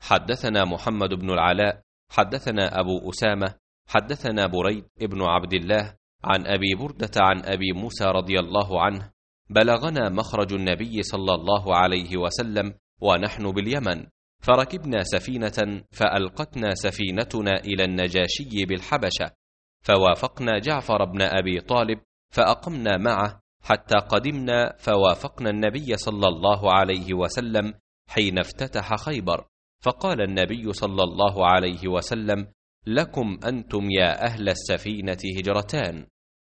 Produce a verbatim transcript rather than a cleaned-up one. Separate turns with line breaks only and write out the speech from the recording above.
حدثنا محمد بن العلاء حدثنا أبو أسامة حدثنا بريد ابن عبد الله عن أبي بردة عن أبي موسى رضي الله عنه: بلغنا مخرج النبي صلى الله عليه وسلم ونحن باليمن، فركبنا سفينة فألقتنا سفينتنا إلى النجاشي بالحبشة، فوافقنا جعفر بن أبي طالب فأقمنا معه حتى قدمنا، فوافقنا النبي صلى الله عليه وسلم حين افتتح خيبر، فقال النبي صلى الله عليه وسلم: لكم أنتم يا أهل السفينة هجرتان،